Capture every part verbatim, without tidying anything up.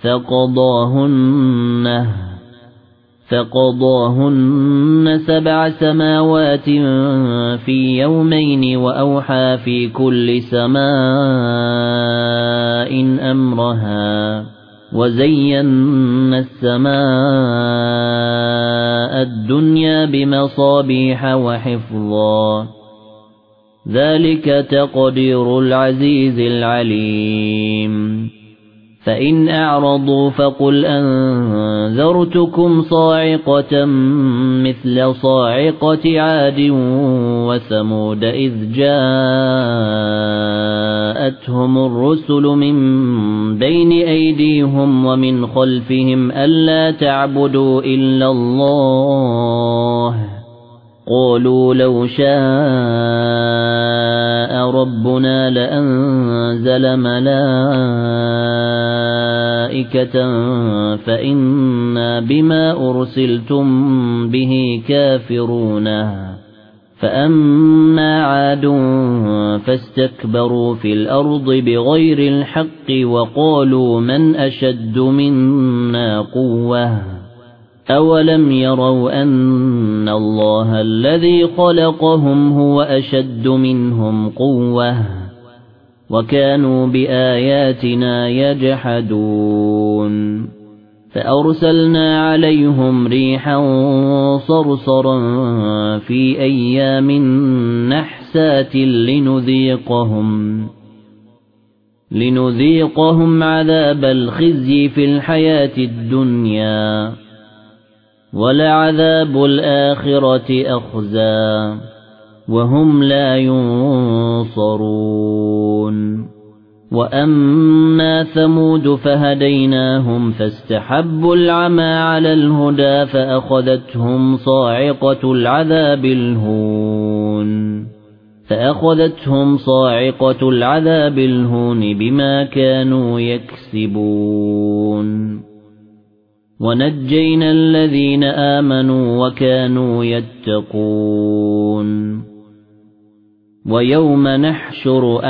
فقضاهن فقضاهن سبع سماوات في يومين وأوحى في كل سماء أمرها وزينا السماء الدنيا بمصابيح وحفظا ذلك تقدير العزيز العليم فإن أعرضوا فقل أنذرتكم صاعقة مثل صاعقة عاد وثمود إذ جاءتهم الرسل من بين أيديهم ومن خلفهم ألا تعبدوا إلا الله قالوا لو شاء ربنا لأنزل ملائكة فإنا بما أرسلتم به كافرون فأما عاد فاستكبروا في الأرض بغير الحق وقالوا من أشد منا قوة أولم يروا أن الله الذي خلقهم هو أشد منهم قوة وكانوا بآياتنا يجحدون فأرسلنا عليهم ريحا صرصرا في أيام نحسات لنذيقهم لنذيقهم عذاب الخزي في الحياة الدنيا ولعذاب الآخرة أخزى وهم لا ينصرون وأما ثمود فهديناهم فاستحبوا العمى على الهدى فأخذتهم صاعقة العذاب الهون فأخذتهم صاعقة العذاب الهون بما كانوا يكسبون ونجينا الذين آمنوا وكانوا يتقون ويوم نحشر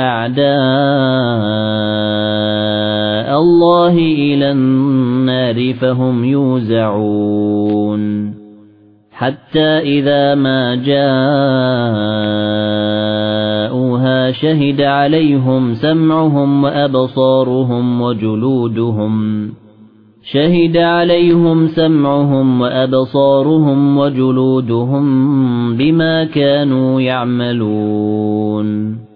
أعداء الله إلى النار فهم يوزعون حتى إذا ما جاءوها شهد عليهم سمعهم وأبصارهم وجلودهم شهد عليهم سمعهم وأبصارهم وجلودهم بما كانوا يعملون